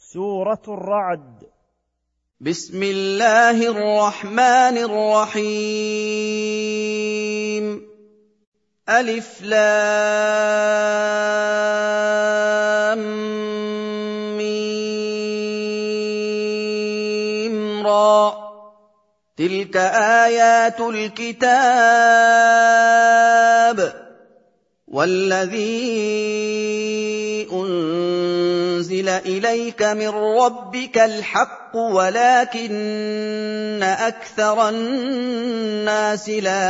سورة الرعد. بسم الله الرحمن الرحيم. ألف لام ميم را. تلك آيات الكتاب والذي أنزل إليك من ربك الحق ولكن أكثر الناس لا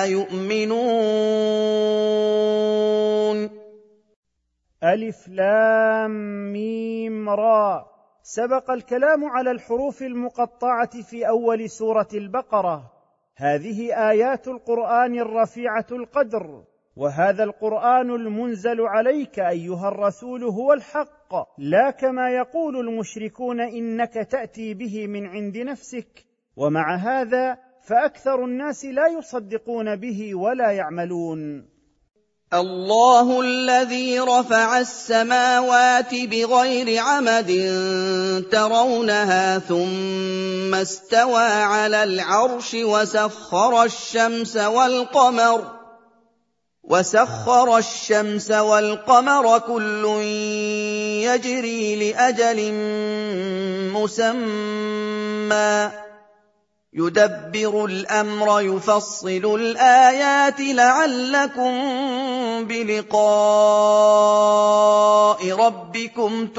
يؤمنون. ألف لام ميم را. سبق الكلام على الحروف المقطعة في أول سورة البقرة. هذه آيات القرآن الرفيعة القدر، وهذا القرآن المنزل عليك أيها الرسول هو الحق، لا كما يقول المشركون إنك تأتي به من عند نفسك. ومع هذا فأكثر الناس لا يصدقون به ولا يعملون. الله الذي رفع السماوات بغير عمد ترونها ثم استوى على العرش وسخر الشمس والقمر كل يجري لأجل مسمى يدبر الأمر يفصل الآيات لعلكم بلقاء ربكم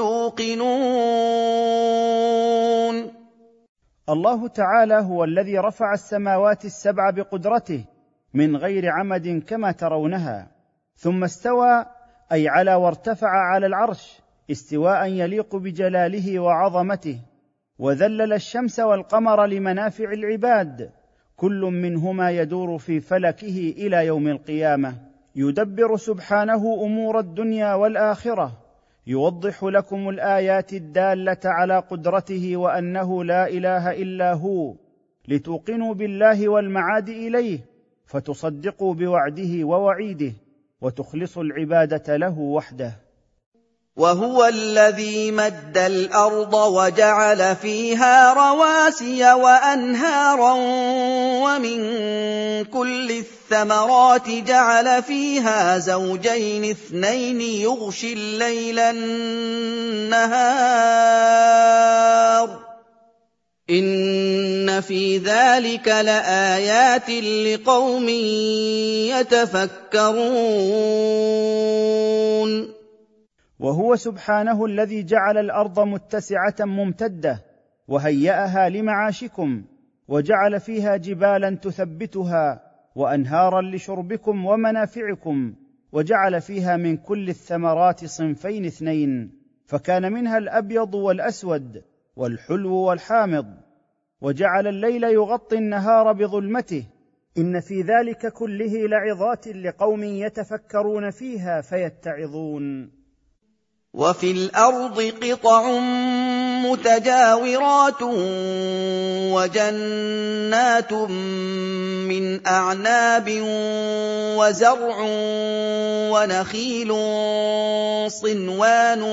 توقنون. الله تعالى هو الذي رفع السماوات السبع بقدرته من غير عمد كما ترونها، ثم استوى أي علا وارتفع على العرش استواء يليق بجلاله وعظمته، وذلل الشمس والقمر لمنافع العباد، كل منهما يدور في فلكه إلى يوم القيامة، يدبر سبحانه أمور الدنيا والآخرة، يوضح لكم الآيات الدالة على قدرته وأنه لا إله إلا هو، لتوقنوا بالله والمعاد إليه، فتصدقوا بوعده ووعيده، وتخلصوا العبادة له وحده. وهو الذي مد الأرض وجعل فيها رواسي وأنهارا ومن كل الثمرات جعل فيها زوجين اثنين يغشي الليل النهار إن في ذلك لآيات لقوم يتفكرون. وهو سبحانه الذي جعل الأرض متسعة ممتدة وهيأها لمعاشكم، وجعل فيها جبالا تثبتها وأنهارا لشربكم ومنافعكم، وجعل فيها من كل الثمرات صنفين اثنين، فكان منها الأبيض والأسود والحلو والحامض، وجعل الليل يغطي النهار بظلمته، إن في ذلك كله لعظات لقوم يتفكرون فيها فيتعظون. وفي الأرض قطع متجاورات وجنات من أعناب وزرع ونخيل صنوان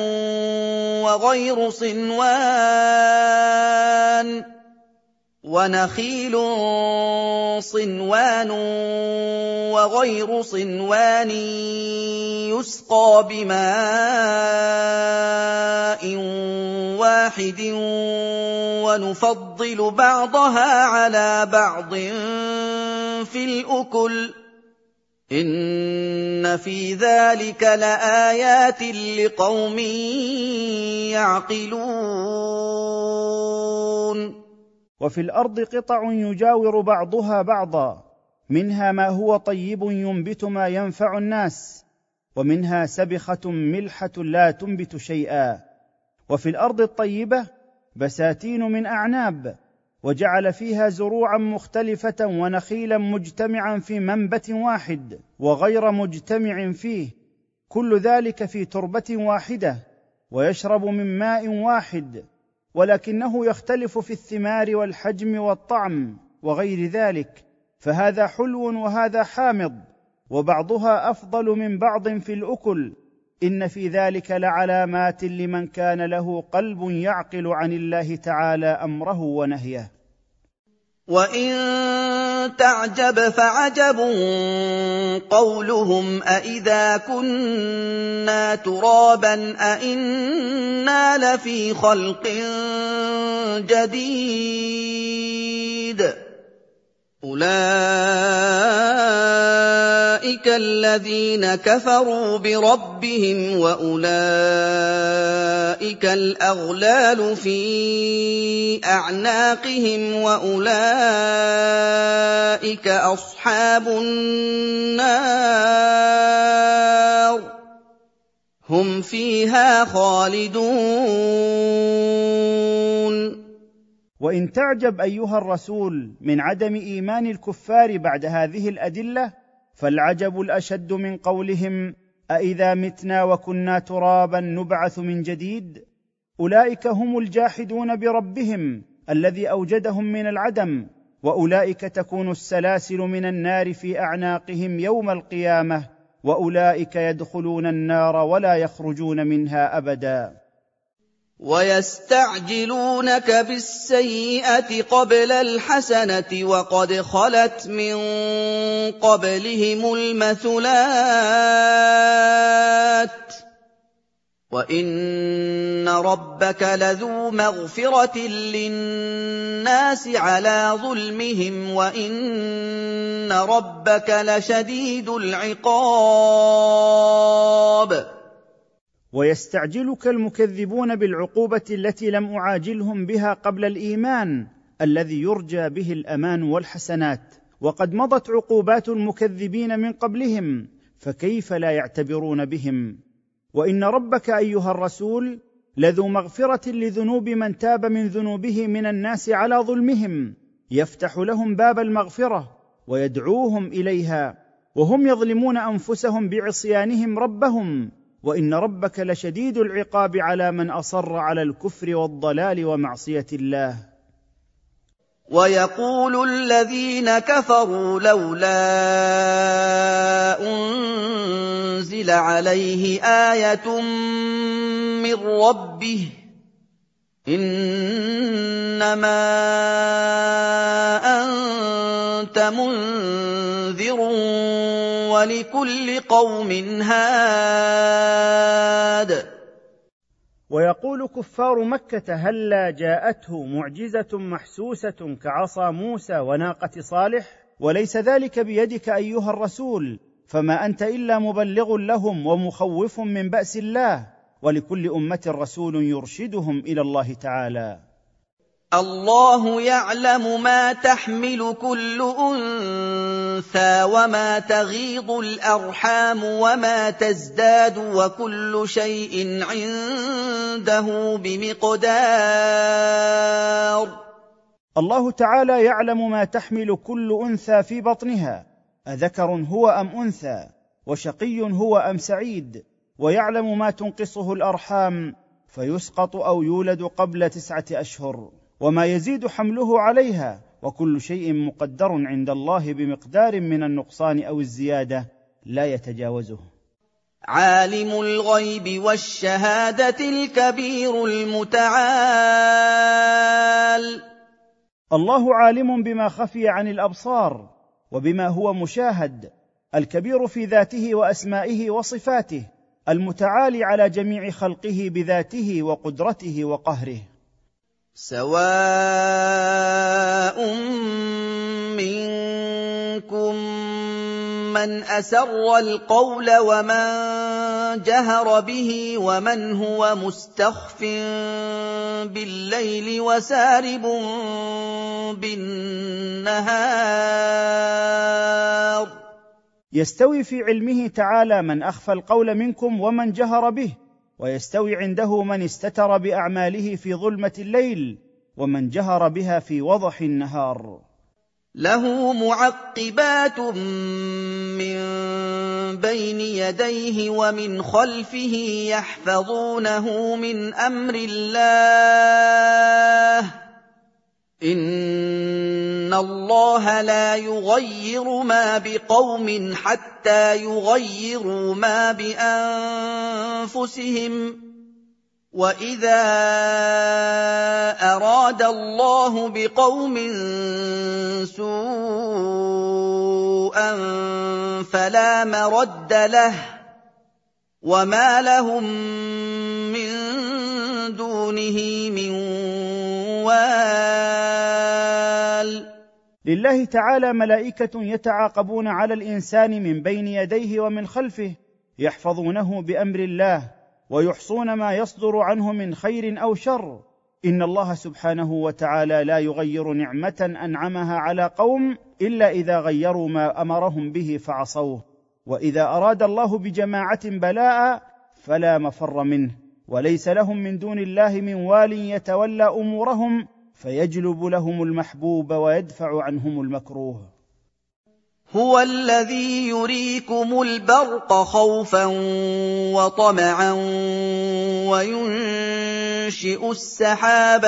وغير صنوان يسقى بماء واحد ونفضل بعضها على بعض في الأكل إن في ذلك لآيات لقوم يعقلون. وفي الأرض قطع يجاور بعضها بعضا، منها ما هو طيب ينبت ما ينفع الناس، ومنها سبخة ملحة لا تنبت شيئا. وفي الأرض الطيبة بساتين من أعناب، وجعل فيها زروعا مختلفة ونخيلا مجتمعا في منبت واحد وغير مجتمع فيه، كل ذلك في تربة واحدة، ويشرب من ماء واحد، ولكنه يختلف في الثمار والحجم والطعم وغير ذلك، فهذا حلو وهذا حامض، وبعضها أفضل من بعض في الأكل، إن في ذلك لعلامات لمن كان له قلب يعقل عن الله تعالى أمره ونهيه. وَإِن تَعْجَبْ فَعَجَبٌ قَوْلُهُمْ أَإِذَا كُنَّا تُرَابًا أَإِنَّا لَفِي خَلْقٍ جَدِيدٍ أُولَٰئِكَ الَّذِينَ كَفَرُوا بِرَبِّهِمْ وَأُولَٰئِكَ الْأَغْلَالُ فِي أَعْنَاقِهِمْ وَأُولَٰئِكَ أَصْحَابُ النَّارِ هُمْ فِيهَا خَالِدُونَ. وإن تعجب أيها الرسول من عدم إيمان الكفار بعد هذه الأدلة، فالعجب الأشد من قولهم أإذا متنا وكنا ترابا نبعث من جديد. أولئك هم الجاحدون بربهم الذي أوجدهم من العدم، وأولئك تكون السلاسل من النار في أعناقهم يوم القيامة، وأولئك يدخلون النار ولا يخرجون منها أبدا. وَيَسْتَعْجِلُونَكَ بِالسَّيِّئَةِ قَبْلَ الْحَسَنَةِ وَقَدْ خَلَتْ مِن قَبْلِهِمُ الْمَثُلَاتُ ۗ وَإِنَّ رَبَّكَ لَذُو مَغْفِرَةٍ لِّلنَّاسِ عَلَىٰ ظُلْمِهِمْ وَإِنَّ رَبَّكَ لَشَدِيدُ الْعِقَابِ. ويستعجلك المكذبون بالعقوبة التي لم أعاجلهم بها قبل الإيمان الذي يرجى به الأمان والحسنات، وقد مضت عقوبات المكذبين من قبلهم، فكيف لا يعتبرون بهم؟ وإن ربك أيها الرسول لذو مغفرة لذنوب من تاب من ذنوبه من الناس على ظلمهم، يفتح لهم باب المغفرة ويدعوهم إليها، وهم يظلمون أنفسهم بعصيانهم ربهم. وإن ربك لشديد العقاب على من أصر على الكفر والضلال ومعصية الله. وَيَقُولُ الَّذِينَ كَفَرُوا لَوْلَا أُنزِلَ عَلَيْهِ آيَةٌ مِّن رَّبِّهِ ۗ إِنَّمَا أَنتَ مُنذِرٌ وَلِكُلِّ قَوْمٍ هَادٍ. ويقول كفار مكة هلّا جاءته معجزة محسوسة كعصا موسى وناقة صالح؟ وليس ذلك بيدك أيها الرسول، فما أنت إلا مبلغ لهم ومخوف من بأس الله، ولكل أمة رسول يرشدهم إلى الله تعالى. الله يعلم ما تحمل كل أنثى وما تغيض الأرحام وما تزداد، وكل شيء عنده بمقدار. الله تعالى يعلم ما تحمل كل أنثى في بطنها، أذكر هو أم أنثى، وشقي هو أم سعيد، ويعلم ما تنقصه الأرحام فيسقط أو يولد قبل 9 أشهر، وما يزيد حمله عليها، وكل شيء مقدر عند الله بمقدار من النقصان أو الزيادة لا يتجاوزه. عالم الغيب والشهادة الكبير المتعال. الله عالم بما خفي عن الأبصار وبما هو مشاهد، الكبير في ذاته وأسمائه وصفاته، المتعالي على جميع خلقه بذاته وقدرته وقهره. سواء منكم من أسر القول ومن جهر به ومن هو مستخف بالليل وسارب بالنهار. يستوي في علمه تعالى من أخفى القول منكم ومن جهر به، ويستوي عنده من استتر بأعماله في ظلمة الليل ومن جهر بها في وضح النهار. له معقبات من بين يديه ومن خلفه يحفظونه من أمر الله، إن إِنَّ اللَّهَ لَا يُغَيِّرُ مَا بِقَوْمٍ حَتَّىٰ يُغَيِّرُوا مَا بِأَنفُسِهِمْ ۗ وَإِذَا أَرَادَ اللَّهُ بِقَوْمٍ سُوءًا فَلَا مَرَدَّ لَهُ ۚ وَمَا لَهُم مِّن دُونِهِ مِن وَالٍ. لله تعالى ملائكة يتعاقبون على الإنسان من بين يديه ومن خلفه، يحفظونه بأمر الله ويحصون ما يصدر عنه من خير أو شر. إن الله سبحانه وتعالى لا يغير نعمة أنعمها على قوم إلا إذا غيروا ما أمرهم به فعصوه، وإذا أراد الله بجماعة بلاء فلا مفر منه، وليس لهم من دون الله من وال يتولى أمورهم فيجلب لهم المحبوب ويدفع عنهم المكروه. هُوَ الَّذِي يُرِيكُمُ الْبَرْقَ خَوْفًا وَطَمَعًا وَيُنشِئُ السَّحَابَ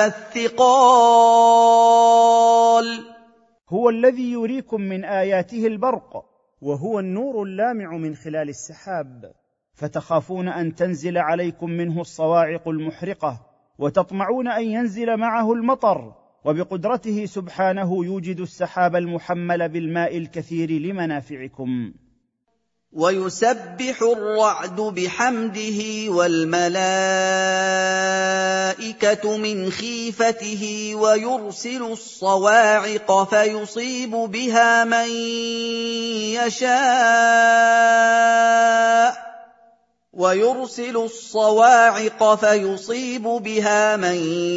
الثِّقَالَ. هو الذي يريكم من آياته البرق، وهو النور اللامع من خلال السحاب، فتخافون أن تنزل عليكم منه الصواعق المحرقة، وتطمعون أن ينزل معه المطر، وبقدرته سبحانه يوجد السحاب المحمل بالماء الكثير لمنافعكم. وَيُسَبِّحُ الرَّعْدُ بِحَمْدِهِ وَالْمَلَائِكَةُ مِنْ خِيفَتِهِ وَيُرْسِلُ الصَّوَاعِقَ فَيُصِيبُ بِهَا مَن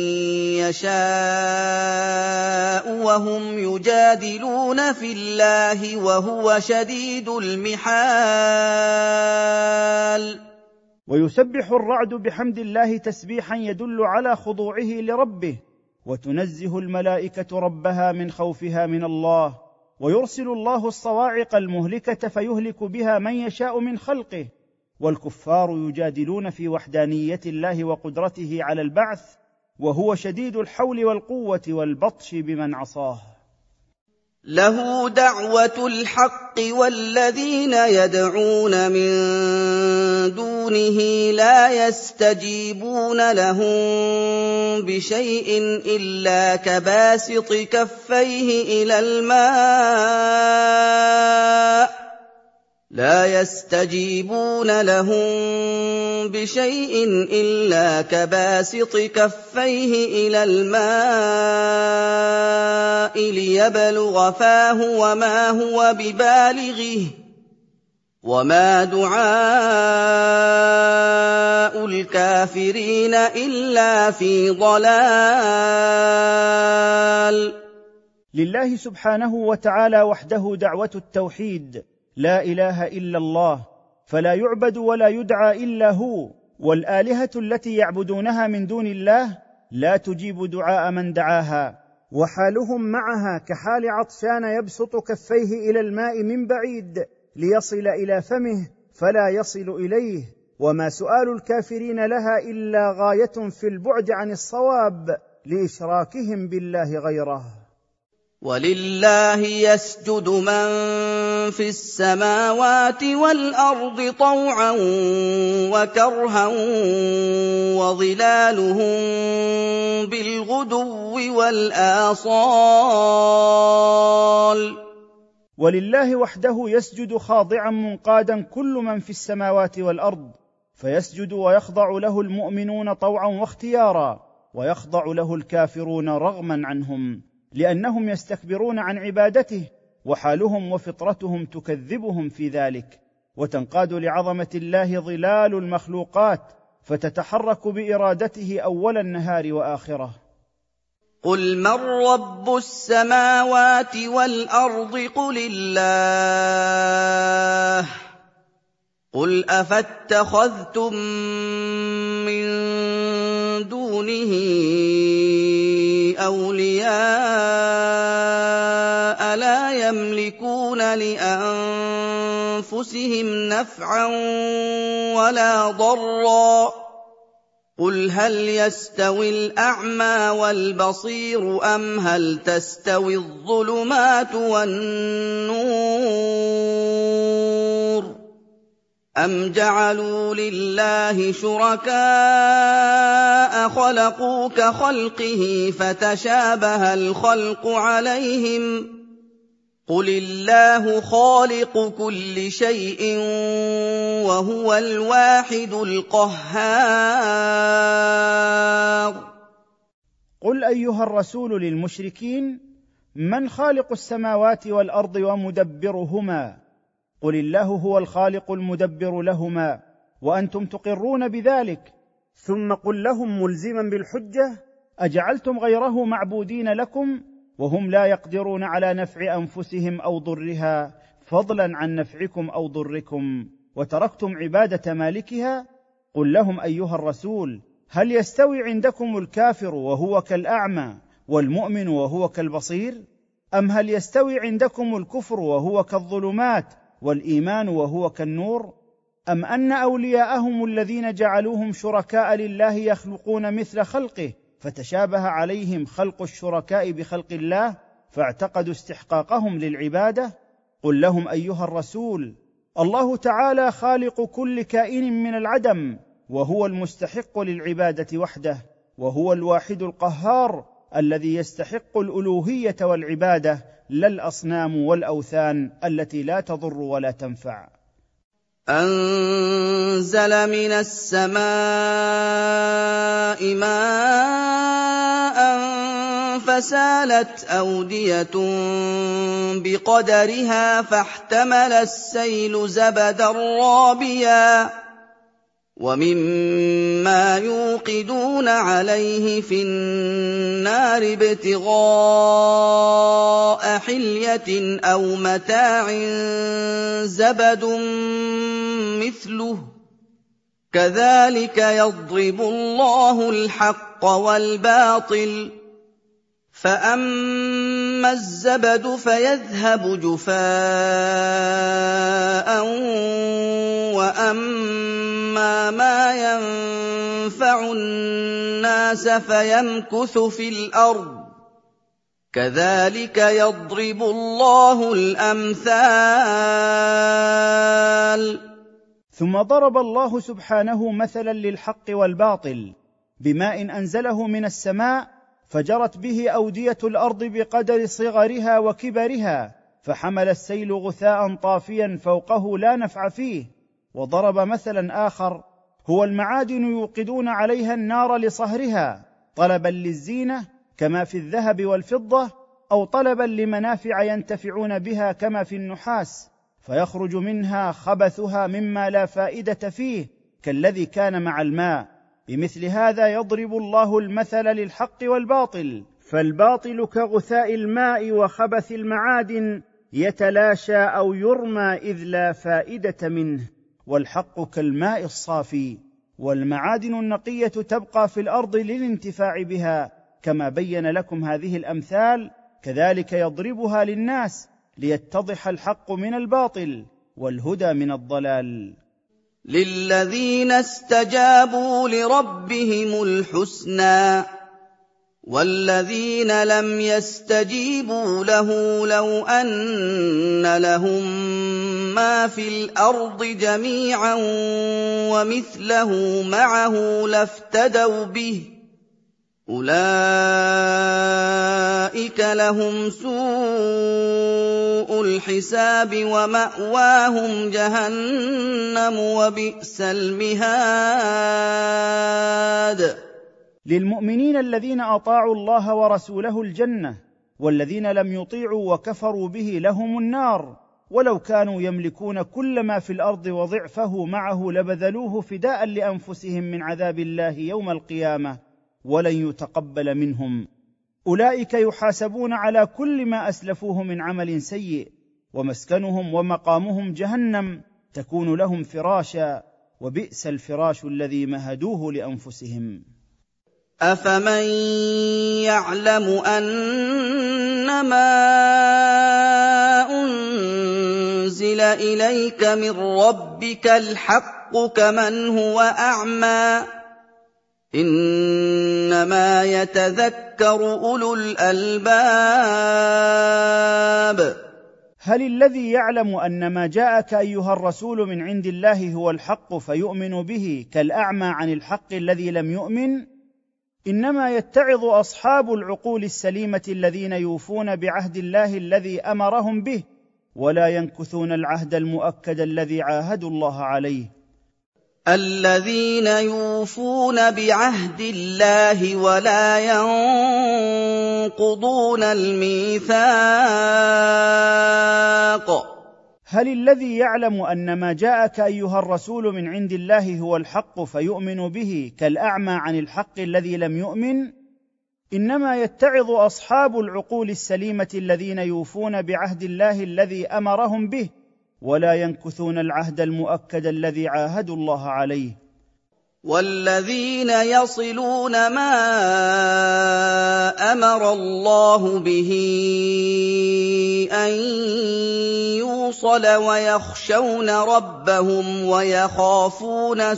يَشَاءُ وَهُمْ يُجَادِلُونَ فِي اللَّهِ وَهُوَ شَدِيدُ الْمِحَالِ. ويسبح الرعد بحمد الله تسبيحا يدل على خضوعه لربه، وتنزه الملائكة ربها من خوفها من الله، ويرسل الله الصواعق المهلكة فيهلك بها من يشاء من خلقه. والكفار يجادلون في وحدانية الله وقدرته على البعث، وهو شديد الحول والقوة والبطش بمن عصاه. له دعوة الحق والذين يدعون من دونه لا يستجيبون لهم بشيء إلا كباسط كفيه إلى الماء ليبلغ فاه وما هو ببالغه، وما دعاء الكافرين إلا في ضلال. لله سبحانه وتعالى وحده دعوة التوحيد، لا إله إلا الله، فلا يعبد ولا يدعى إلا هو، والآلهة التي يعبدونها من دون الله لا تجيب دعاء من دعاها، وحالهم معها كحال عطشان يبسط كفيه إلى الماء من بعيد ليصل إلى فمه فلا يصل إليه، وما سؤال الكافرين لها إلا غاية في البعد عن الصواب لإشراكهم بالله غيره. ولله يسجد من في السماوات والأرض طوعا وكرها وظلالهم بالغدو والآصال. ولله وحده يسجد خاضعا منقادا كل من في السماوات والأرض، فيسجد ويخضع له المؤمنون طوعا واختيارا، ويخضع له الكافرون رغما عنهم، لأنهم يستكبرون عن عبادته، وحالهم وفطرتهم تكذبهم في ذلك، وتنقاد لعظمة الله ظلال المخلوقات، فتتحرك بإرادته أول النهار وآخره. قل من رب السماوات والأرض قل الله. قل أفاتخذتم من دونه أولياء لا يملكون لأنفسهم نفعا ولا ضرا قُلْ هَلْ يَسْتَوِي الْأَعْمَىٰ وَالْبَصِيرُ أَمْ هَلْ تَسْتَوِي الظُّلُمَاتُ وَالنُّورُ أَمْ جَعَلُوا لِلَّهِ شُرَكَاءَ خَلَقُوا كَخَلْقِهِ فَتَشَابَهَ الْخَلْقُ عَلَيْهِمْ ۚ قُلِ اللَّهُ خَالِقُ كُلِّ شَيْءٍ وَهُوَ الْوَاحِدُ الْقَهَّارُ. قل أيها الرسول للمشركين: من خالق السماوات والأرض ومدبرهما؟ قل الله هو الخالق المدبر لهما وأنتم تقرون بذلك. ثم قل لهم ملزما بالحجة: أجعلتم غيره معبودين لكم وهم لا يقدرون على نفع أنفسهم أو ضرها فضلا عن نفعكم أو ضركم، وتركتم عبادة مالكها؟ قل لهم أيها الرسول: هل يستوي عندكم الكافر وهو كالأعمى والمؤمن وهو كالبصير؟ أم هل يستوي عندكم الكفر وهو كالظلمات والإيمان وهو كالنور؟ أم أن أولياءهم الذين جعلوهم شركاء لله يخلقون مثل خلقه فتشابه عليهم خلق الشركاء بخلق الله فاعتقدوا استحقاقهم للعبادة؟ قل لهم أيها الرسول: الله تعالى خالق كل كائن من العدم، وهو المستحق للعبادة وحده، وهو الواحد القهار الذي يستحق الألوهية والعبادة، لا الأصنام والأوثان التي لا تضر ولا تنفع. أَنزَلَ مِنَ السَّمَاءِ مَاءً فَسَالَتْ أَوْدِيَةٌ بِقَدَرِهَا فَاحْتَمَلَ السَّيْلُ زَبَدًا رَّابِيًا وَمِمَّا يُوقِدُونَ عَلَيْهِ فِي النَّارِ ابْتِغَاءَ حِلْيَةٍ أَوْ مَتَاعٍ زَبَدٌ مِّثْلُهُ ۚ كَذَٰلِكَ يَضْرِبُ اللَّهُ الْحَقَّ وَالْبَاطِلَ ۚ فَأَمَّا الزَّبَدُ فَيَذْهَبُ جُفَاءً وَأَمَّا مَا يَنفَعُ النَّاسَ فَيَمْكُثُ فِي الْأَرْضِ ۚ كَذَٰلِكَ يَضْرِبُ اللَّهُ الْأَمْثَالَ. ثم ضرب الله سبحانه مثلا للحق والباطل بماء أنزله من السماء فجرت به أودية الأرض بقدر صغرها وكبرها، فحمل السيل غثاء طافيا فوقه لا نفع فيه. وضرب مثلا آخر هو المعادن يوقدون عليها النار لصهرها طلبا للزينة كما في الذهب والفضة، أو طلبا لمنافع ينتفعون بها كما في النحاس، فيخرج منها خبثها مما لا فائدة فيه كالذي كان مع الماء. بمثل هذا يضرب الله المثل للحق والباطل، فالباطل كغثاء الماء وخبث المعادن يتلاشى أو يرمى إذ لا فائدة منه، والحق كالماء الصافي، والمعادن النقية تبقى في الأرض للانتفاع بها. كما بين لكم هذه الأمثال كذلك يضربها للناس ليتضح الحق من الباطل والهدى من الضلال. لِلَّذِينَ اسْتَجَابُوا لِرَبِّهِمُ الْحُسْنَىٰ ۚ وَالَّذِينَ لَمْ يَسْتَجِيبُوا لَهُ لَوْ أَنَّ لَهُم مَّا فِي الْأَرْضِ جَمِيعًا وَمِثْلَهُ مَعَهُ لَافْتَدَوْا بِهِ ۚ أُولَٰئِكَ لَهُمْ سُوءُ الْحِسَابِ وَمَأْوَاهُمْ جَهَنَّمُ وَبِئْسَ الْمِهَادُ. للمؤمنين الذين أطاعوا الله ورسوله الجنة، والذين لم يطيعوا وكفروا به لهم النار، ولو كانوا يملكون كل ما في الأرض وضعفه معه لبذلوه فداء لأنفسهم من عذاب الله يوم القيامة ولن يتقبل منهم. أولئك يحاسبون على كل ما أسلفوه من عمل سيء، ومسكنهم ومقامهم جهنم تكون لهم فراشا، وبئس الفراش الذي مهدوه لأنفسهم. أَفَمَن يَعْلَمُ أَنَّمَا أُنزِلَ إِلَيْكَ مِن رَّبِّكَ الْحَقُّ كَمَنْ هُوَ أَعْمَىٰ ۚ إِنَّمَا يَتَذَكَّرُ أُولُو الْأَلْبَابِ. هل الذي يعلم أن ما جاءك أيها الرسول من عند الله هو الحق فيؤمن به كالأعمى عن الحق الذي لم يؤمن؟ إنما يتعظ أصحاب العقول السليمة الذين يوفون بعهد الله الذي أمرهم به، ولا ينكثون العهد المؤكد الذي عاهدوا الله عليه. الذين يوفون بعهد الله ولا ينقضون الميثاق. هل الذي يعلم أن ما جاءك أيها الرسول من عند الله هو الحق فيؤمن به كالأعمى عن الحق الذي لم يؤمن؟ إنما يتعظ أصحاب العقول السليمة الذين يوفون بعهد الله الذي أمرهم به، ولا ينكثون العهد المؤكد الذي عاهدوا الله عليه. والذين يصلون ما أمر الله به أن يوصل ويخشون ربهم ويخافون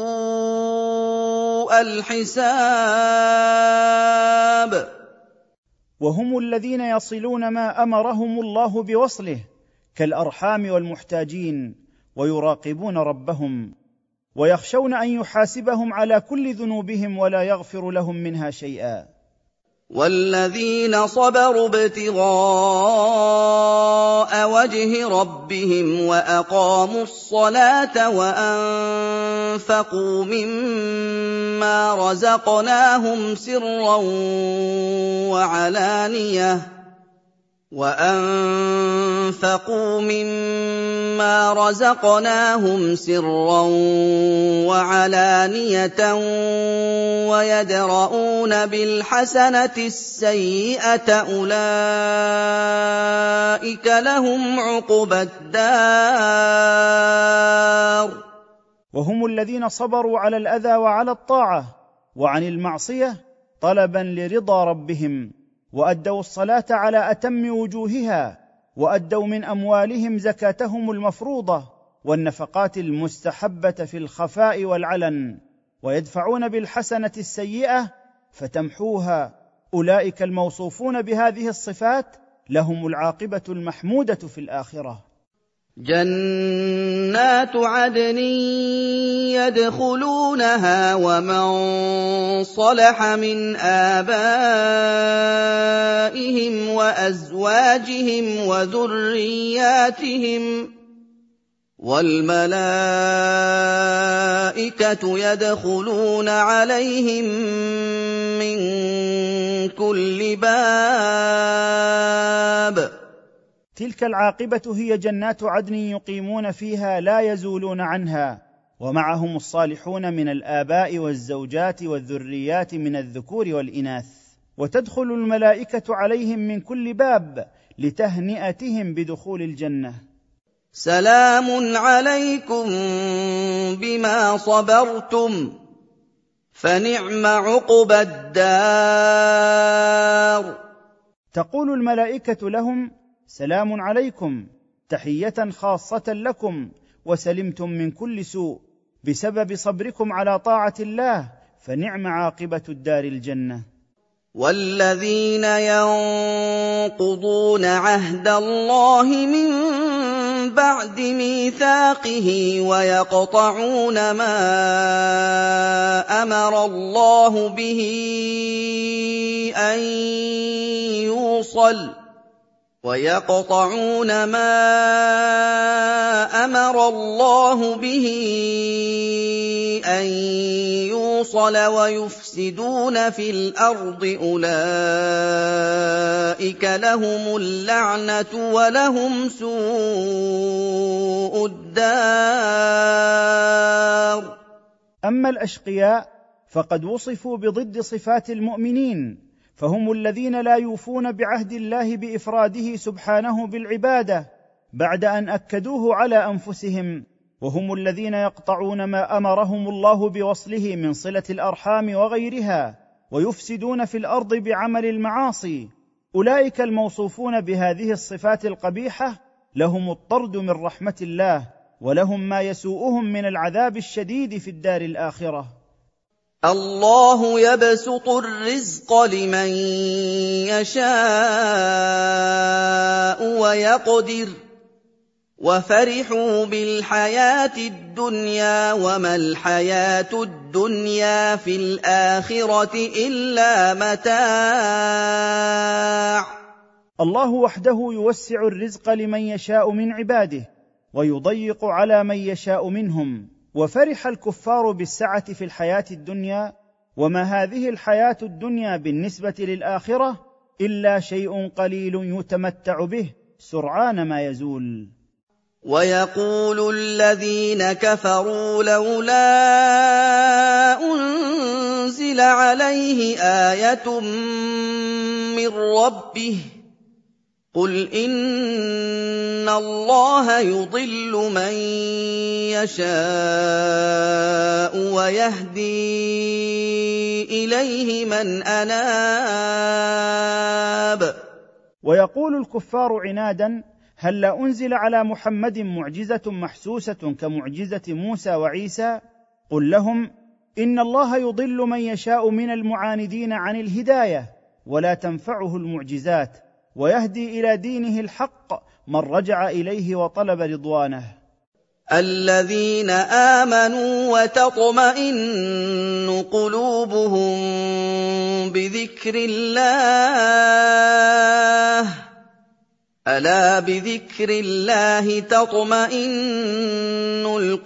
سوء الحساب. وهم الذين يصلون ما أمرهم الله بوصله كالأرحام والمحتاجين، ويراقبون ربهم ويخشون أن يحاسبهم على كل ذنوبهم ولا يغفر لهم منها شيئا. والذين صبروا ابتغاء وجه ربهم وأقاموا الصلاة وأنفقوا مما رزقناهم سرا وعلانية ويدرؤون بالحسنة السيئة أولئك لهم عقبى الدار. وهم الذين صبروا على الأذى وعلى الطاعة وعن المعصية طلبا لرضا ربهم، وأدوا الصلاة على أتم وجوهها، وأدوا من أموالهم زكاتهم المفروضة والنفقات المستحبة في الخفاء والعلن، ويدفعون بالحسنة السيئة فتمحوها. أولئك الموصوفون بهذه الصفات لهم العاقبة المحمودة في الآخرة. جنات عدن يدخلونها ومن صلح من آبائهم وأزواجهم وذرياتهم، والملائكة يدخلون عليهم من كل باب. تلك العاقبة هي جنات عدن يقيمون فيها لا يزولون عنها، ومعهم الصالحون من الآباء والزوجات والذريات من الذكور والإناث، وتدخل الملائكة عليهم من كل باب لتهنئتهم بدخول الجنة. سلام عليكم بما صبرتم فنعم عقبى الدار. تقول الملائكة لهم: سلام عليكم، تحية خاصة لكم، وسلمتم من كل سوء بسبب صبركم على طاعة الله، فنعم عاقبة الدار الجنة. والذين ينقضون عهد الله من بعد ميثاقه ويقطعون ما أمر الله به أن يوصل ويفسدون في الأرض أولئك لهم اللعنة ولهم سوء الدار. أما الأشقياء فقد وصفوا بضد صفات المؤمنين، فهم الذين لا يوفون بعهد الله بإفراده سبحانه بالعبادة بعد أن أكدوه على أنفسهم، وهم الذين يقطعون ما أمرهم الله بوصله من صلة الأرحام وغيرها، ويفسدون في الأرض بعمل المعاصي. أولئك الموصوفون بهذه الصفات القبيحة لهم الطرد من رحمة الله، ولهم ما يسوءهم من العذاب الشديد في الدار الآخرة. الله يبسط الرزق لمن يشاء ويقدر وفرحوا بالحياة الدنيا وما الحياة الدنيا في الآخرة إلا متاع. الله وحده يوسع الرزق لمن يشاء من عباده ويضيق على من يشاء منهم. وفرح الكفار بالسعة في الحياة الدنيا، وما هذه الحياة الدنيا بالنسبة للآخرة إلا شيء قليل يتمتع به سرعان ما يزول. ويقول الذين كفروا لولا أنزل عليه آية من ربه قل إن الله يضل من يشاء ويهدي إليه من أناب. ويقول الكفار عنادا هل لا أنزل على محمد معجزة محسوسة كمعجزة موسى وعيسى؟ قل لهم إن الله يضل من يشاء من المعاندين عن الهداية ولا تنفعه المعجزات، ويهدي إلى دينه الحق من رجع إليه وطلب رضوانه. الذين آمنوا وتطمئن قلوبهم بذكر الله ألا بذكر الله تطمئن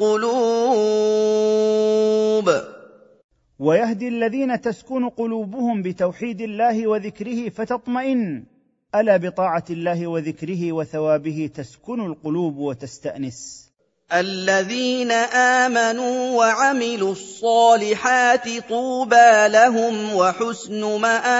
القلوب. ويهدي الذين تسكن قلوبهم بتوحيد الله وذكره فتطمئن، ألا بطاعة الله وذكره وثوابه تسكن القلوب وتستأنس. الذين آمنوا وعملوا الصالحات طوبى لهم وحسن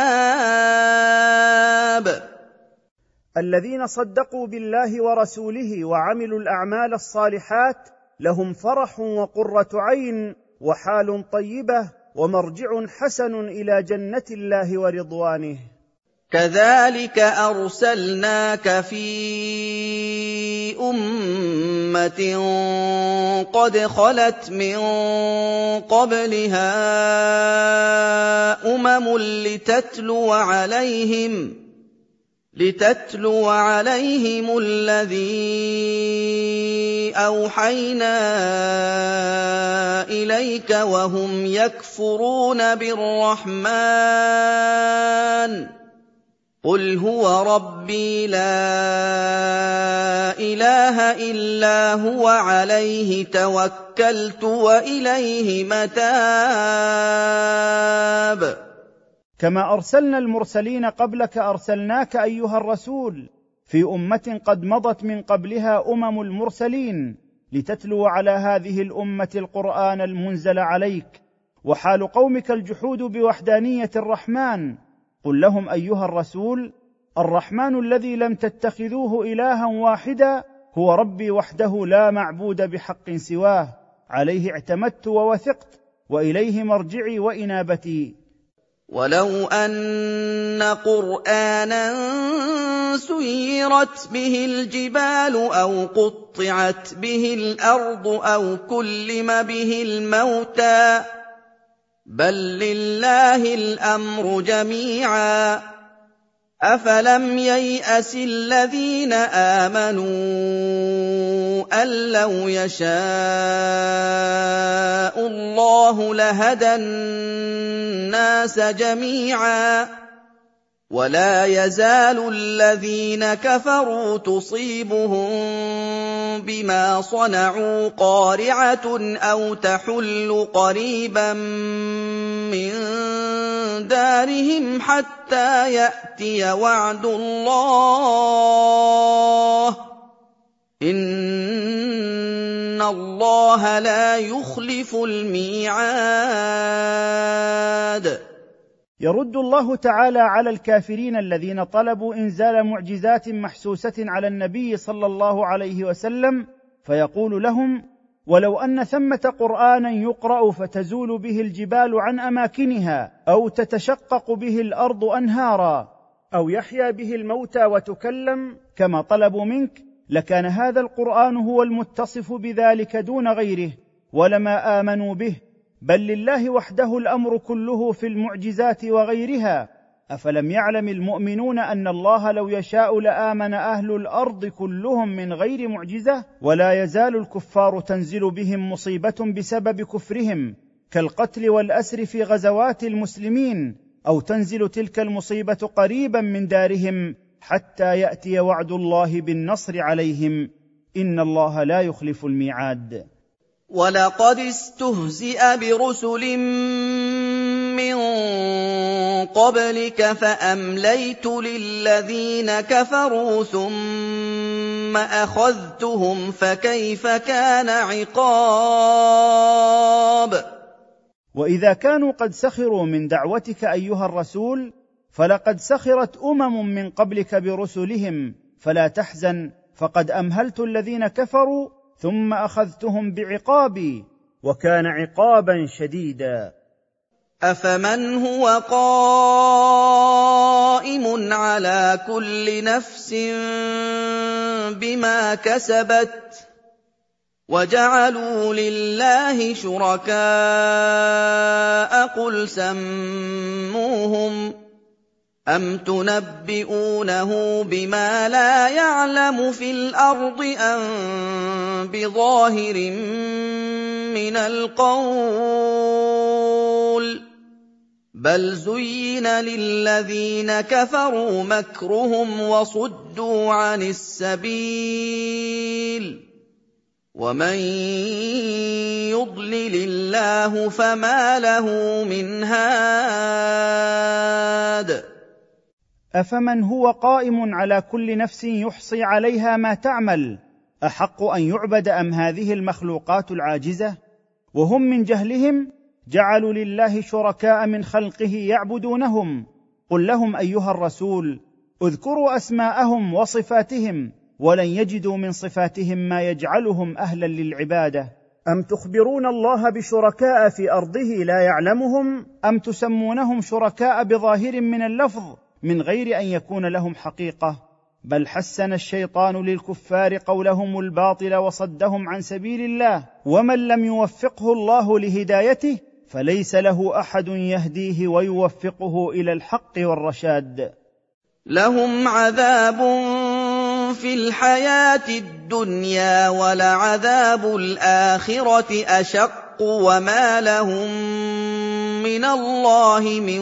مآب. الذين صدقوا بالله ورسوله وعملوا الأعمال الصالحات لهم فرح وقرة عين وحال طيبة ومرجع حسن إلى جنة الله ورضوانه. كذلك أرسلناك في أمة قد خلت من قبلها أمم لتتلو عليهم الذي أوحينا إليك وهم يكفرون بالرحمن قل هو ربي لا إله إلا هو عليه توكلت وإليه متاب. كما أرسلنا المرسلين قبلك أرسلناك أيها الرسول في أمة قد مضت من قبلها أمم المرسلين لتتلو على هذه الأمة القرآن المنزل عليك، وحال قومك الجحود بوحدانية الرحمن. قل لهم أيها الرسول الرحمن الذي لم تتخذوه إلها واحدا هو ربي وحده لا معبود بحق سواه، عليه اعتمدت ووثقت وإليه مرجعي وإنابتي. ولو أن قرآنا سيرت به الجبال أو قطعت به الأرض أو كلم به الموتى بل لله الأمر جميعا أفلم ييأس الذين آمنوا أن لو يشاء الله لهدى الناس جميعا ولا يزال الذين كفروا تصيبهم بما صنعوا قارعة أو تحل قريبا من دارهم حتى يأتي وعد الله إن الله لا يخلف الميعاد. يرد الله تعالى على الكافرين الذين طلبوا إنزال معجزات محسوسة على النبي صلى الله عليه وسلم فيقول لهم ولو أن ثمة قرآنا يقرأ فتزول به الجبال عن أماكنها أو تتشقق به الأرض أنهارا أو يحيا به الموتى وتكلم كما طلبوا منك لكان هذا القرآن هو المتصف بذلك دون غيره ولما آمنوا به، بل لله وحده الامر كله في المعجزات وغيرها. افلم يعلم المؤمنون ان الله لو يشاء لامن اهل الارض كلهم من غير معجزه؟ ولا يزال الكفار تنزل بهم مصيبه بسبب كفرهم كالقتل والاسر في غزوات المسلمين، او تنزل تلك المصيبه قريبا من دارهم حتى ياتي وعد الله بالنصر عليهم، ان الله لا يخلف الميعاد. ولقد استهزئ برسل من قبلك فأمليت للذين كفروا ثم أخذتهم فكيف كان عقاب. وإذا كانوا قد سخروا من دعوتك أيها الرسول فلقد سخرت من قبلك برسلهم، فلا تحزن، فقد أمهلت الذين كفروا ثم أخذتهم بعقابي، وكان عقابا شديدا. أفمن هو قائم على كل نفس بما كسبت وجعلوا لله شركاء قل سموهم أم تنبئونه بما لا يعلم في الأرض أم بظاهر من القول بل زين للذين كفروا مكرهم وصدوا عن السبيل ومن يضلل الله فما له من هاد. أفمن هو قائم على كل نفس يحصي عليها ما تعمل أحق أن يعبد أم هذه المخلوقات العاجزة؟ وهم من جهلهم جعلوا لله شركاء من خلقه يعبدونهم. قل لهم أيها الرسول اذكروا أسماءهم وصفاتهم ولن يجدوا من صفاتهم ما يجعلهم أهلا للعبادة. أم تخبرون الله بشركاء في أرضه لا يعلمهم أم تسمونهم شركاء بظاهر من اللفظ من غير أن يكون لهم حقيقة؟ بل حسن الشيطان للكفار قولهم الباطل وصدهم عن سبيل الله، ومن لم يوفقه الله لهدايته فليس له أحد يهديه ويوفقه إلى الحق والرشاد. لهم عذاب في الحياة الدنيا ولعذاب الآخرة أشق وما لهم من الله من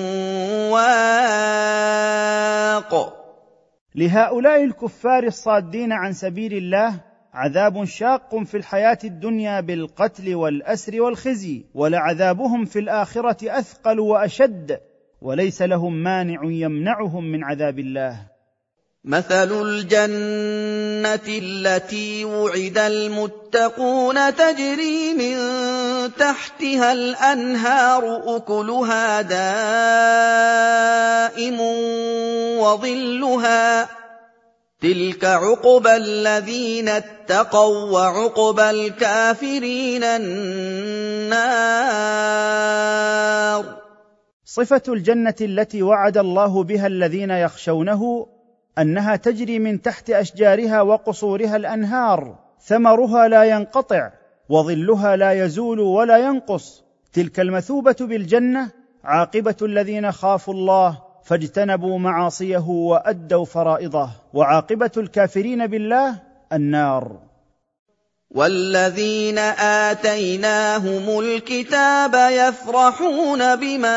واق. لهؤلاء الكفار الصادين عن سبيل الله عذاب شاق في الحياة الدنيا بالقتل والأسر والخزي، ولعذابهم في الآخرة أثقل وأشد، وليس لهم مانع يمنعهم من عذاب الله. مثل الجنة التي وعد المتقون تجري من تحتها الأنهار أكلها دائم وظلها تلك عقبى الذين اتقوا وعقبى الكافرين النار. صفة الجنة التي وعد الله بها الذين يخشونه أنها تجري من تحت أشجارها وقصورها الأنهار، ثمرها لا ينقطع وظلها لا يزول ولا ينقص. تلك المثوبة بالجنة عاقبة الذين خافوا الله فاجتنبوا معاصيه وأدوا فرائضه، وعاقبة الكافرين بالله النار. والذين آتيناهم الكتاب يفرحون بما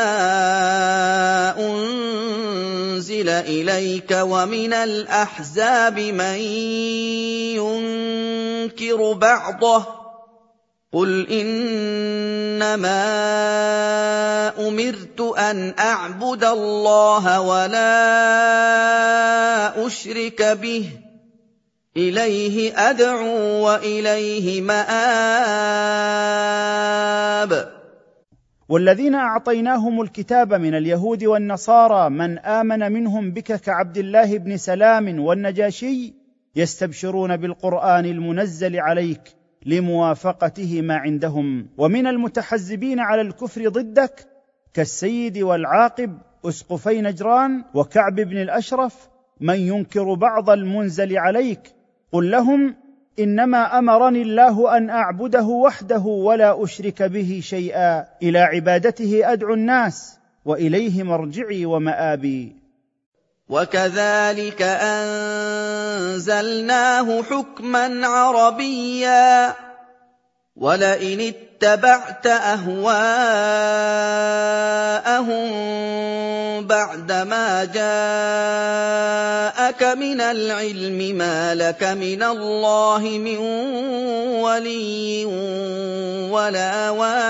أنزل إليك ومن الأحزاب من ينكر بعضه قل إنما أمرت أن أعبد الله ولا أشرك به إليه أدعو وإليه مآب. والذين أعطيناهم الكتاب من اليهود والنصارى من آمن منهم بك كعبد الله بن سلام والنجاشي يستبشرون بالقرآن المنزل عليك لموافقته ما عندهم، ومن المتحزبين على الكفر ضدك كالسيد والعاقب أسقفي نجران وكعب بن الأشرف من ينكر بعض المنزل عليك. قل لهم انما امرني الله ان اعبده وحده ولا اشرك به شيئا، الى عبادته ادعو الناس واليه مرجعي ومآبي. وكذلك أنزلناه حكما عربيا، ولئن اتبعت أهواءهم بعدما جاءك من العلم ما لك من الله من ولي ولا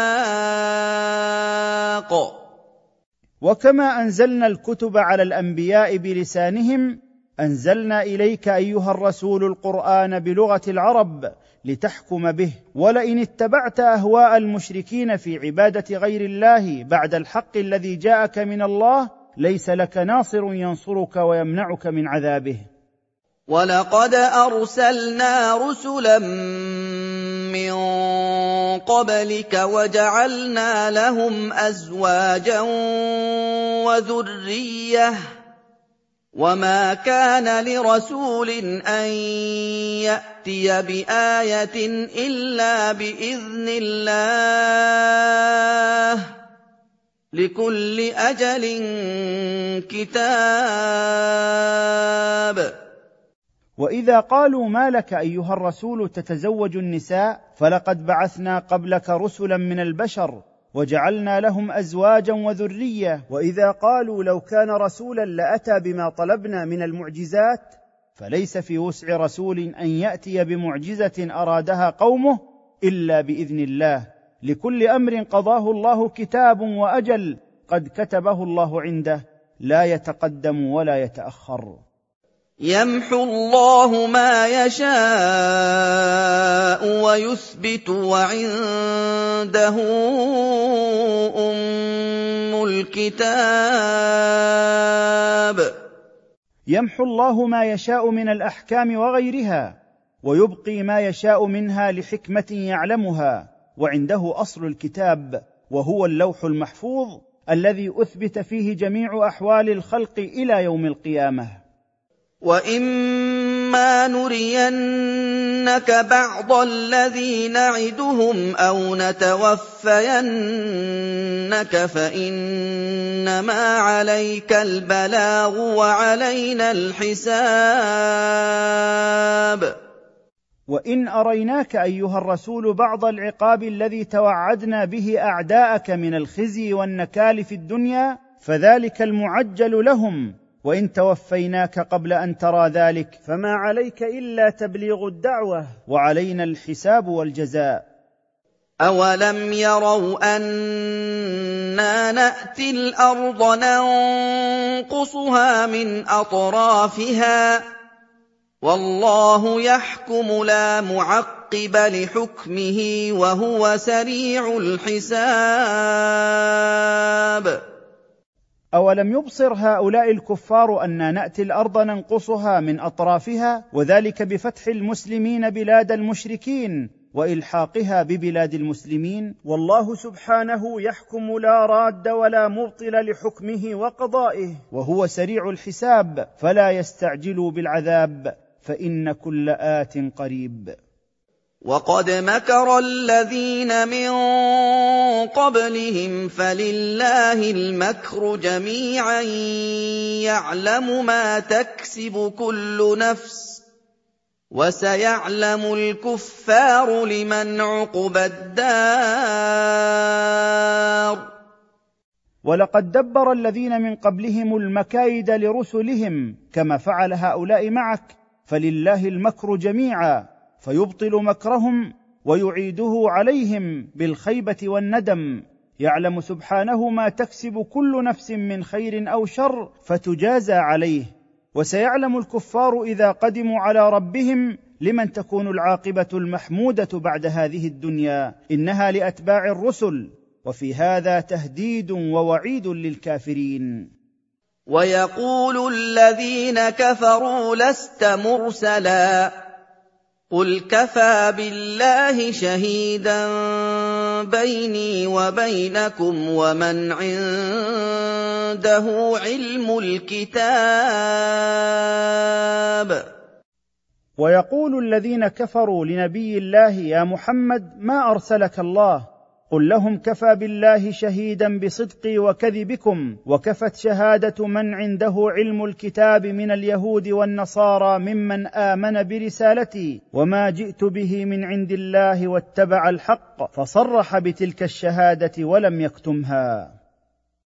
واق. وكما انزلنا الكتب على الانبياء بلسانهم، انزلنا اليك ايها الرسول القرآن بلغة العرب لتحكم به. ولئن اتبعت اهواء المشركين في عبادة غير الله بعد الحق الذي جاءك من الله، ليس لك ناصر ينصرك ويمنعك من عذابه. ولقد أرسلنا رسلا من قبلك وجعلنا لهم أزواجا وذرية، وما كان لرسول أن يأتي بآية إلا بإذن الله، لكل أجل كتاب. واذا قالوا ما لك ايها الرسول تتزوج النساء، فلقد بعثنا قبلك رسلا من البشر وجعلنا لهم ازواجا وذريه. واذا قالوا لو كان رسولا لاتى بما طلبنا من المعجزات، فليس في وسع رسول ان ياتي بمعجزه ارادها قومه الا باذن الله، لكل امر قضاه الله كتاب واجل قد كتبه الله عنده، لا يتقدم ولا يتاخر. يمحو الله ما يشاء ويثبت، وعنده أم الكتاب. يمحو الله ما يشاء من الأحكام وغيرها، ويبقي ما يشاء منها لحكمة يعلمها، وعنده أصل الكتاب وهو اللوح المحفوظ الذي أثبت فيه جميع أحوال الخلق إلى يوم القيامة. وَإِمَّا نُرِيَنَّكَ بَعْضَ الَّذِي نَعِدُهُمْ أَوْ نَتَوَفَّيَنَّكَ فَإِنَّمَا عَلَيْكَ الْبَلَاغُ وَعَلَيْنَا الْحِسَابُ. وإن أريناك أيها الرسول بعض العقاب الذي توعدنا به أعداءك من الخزي والنكال في الدنيا، فذلك المعجل لهم، وإن توفيناك قبل أن ترى ذلك فما عليك إلا تبليغ الدعوة، وعلينا الحساب والجزاء. أَوَلَمْ يَرَوْا أَنَّا نَأْتِي الْأَرْضَ نَنقُصُهَا مِنْ أَطْرَافِهَا ۚ وَاللَّهُ يَحْكُمُ لَا مُعَقِّبَ لِحُكْمِهِ وَهُوَ سَرِيعُ الْحِسَابِ. أولم يبصر هؤلاء الكفار أننا نأتي الأرض ننقصها من أطرافها، وذلك بفتح المسلمين بلاد المشركين وإلحاقها ببلاد المسلمين؟ والله سبحانه يحكم لا راد ولا مبطل لحكمه وقضائه، وهو سريع الحساب، فلا يستعجلوا بالعذاب، فإن كل آت قريب. وَقَدْ مَكَرَ الَّذِينَ مِن قَبْلِهِمْ فَلِلَّهِ الْمَكْرُ جَمِيعًا يَعْلَمُ مَا تَكْسِبُ كُلُّ نَفْسٍ ۗ وَسَيَعْلَمُ الْكُفَّارُ لِمَنْ عُقْبَى الدَّارِ. ولقد دبر الذين من قبلهم المكايد لرسلهم كما فعل هؤلاء معك، فلله المكر جميعا، فيبطل مكرهم ويعيده عليهم بالخيبة والندم. يعلم سبحانه ما تكسب كل نفس من خير أو شر فتجازى عليه. وسيعلم الكفار إذا قدموا على ربهم لمن تكون العاقبة المحمودة بعد هذه الدنيا، إنها لأتباع الرسل، وفي هذا تهديد ووعيد للكافرين. ويقول الذين كفروا لست مرسلا، قل كفى بالله شهيدا بيني وبينكم ومن عنده علم الكتاب. ويقول الذين كفروا لنبي الله: يا محمد ما ارسلك الله. قل لهم: كفى بالله شهيدا بصدقي وكذبكم، وكفت شهاده من عنده علم الكتاب من اليهود والنصارى ممن امن برسالتي وما جئت به من عند الله واتبع الحق، فصرح بتلك الشهاده ولم يكتمها.